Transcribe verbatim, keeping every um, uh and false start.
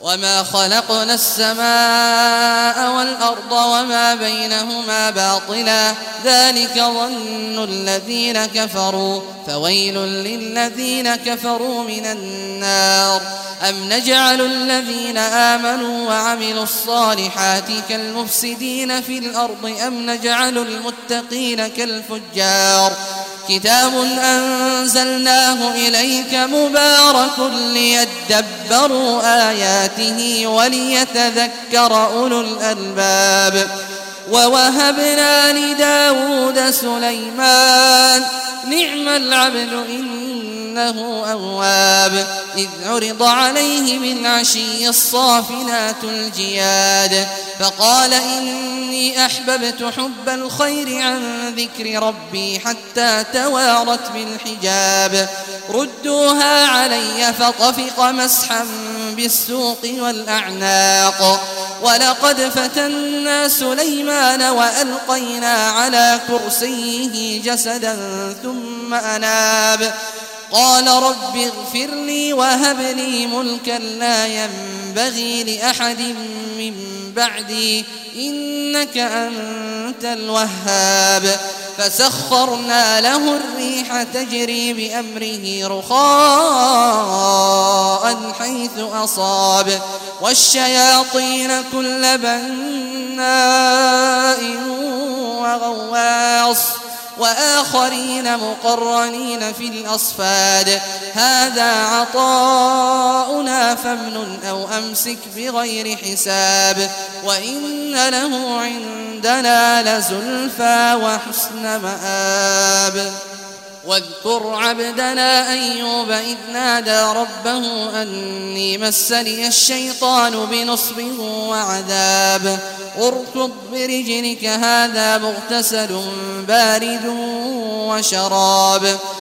وما خلقنا السماء والأرض وما بينهما باطلا ذلك ظن الذين كفروا فويل للذين كفروا من النار أم نجعل الذين آمنوا وعملوا الصالحات كالمفسدين في الأرض أم نجعل المتقين كالفجار كتاب أنزلناه إليك مبارك ليدبروا آياته وليتذكر أولو الألباب ووهبنا لداود سليمان نعم العبد إنه أواب إذ عرض عليه بالعشي الصافنات الجياد فقال إني أحببت حب الخير عن ذكر ربي حتى توارت بالحجاب ردوها علي فطفق مسحا بالسوق والأعناق ولقد فتنا سليمان وألقينا على كرسيه جسدا ثم أناب قال رب اغفر لي وهب لي ملكا لا ينبغي لأحد من بعدي إنك أنت الوهاب فسخرنا له الريح تجري بأمره رخاء حيث أصاب والشياطين كل بناء وغواص وآخرين مقرنين في الأصفاد هذا عطاؤنا فامنن أو أمسك بغير حساب وإن له عندنا لزلفى وحسن مآب واذكر عبدنا أيوب إذ نادى ربه أني مسني الشيطان بنصب وعذاب اركض برجلك هذا مغتسل بارد وشراب